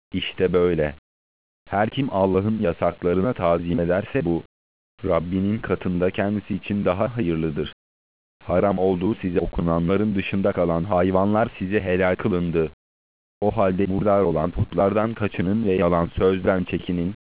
İşte böyle. Her kim Allah'ın yasaklarına tazim ederse bu, Rabbinin katında kendisi için daha hayırlıdır. Haram olduğu size okunanların dışında kalan hayvanlar size helal kılındı. O halde murdar olan putlardan kaçının ve yalan sözden çekinin.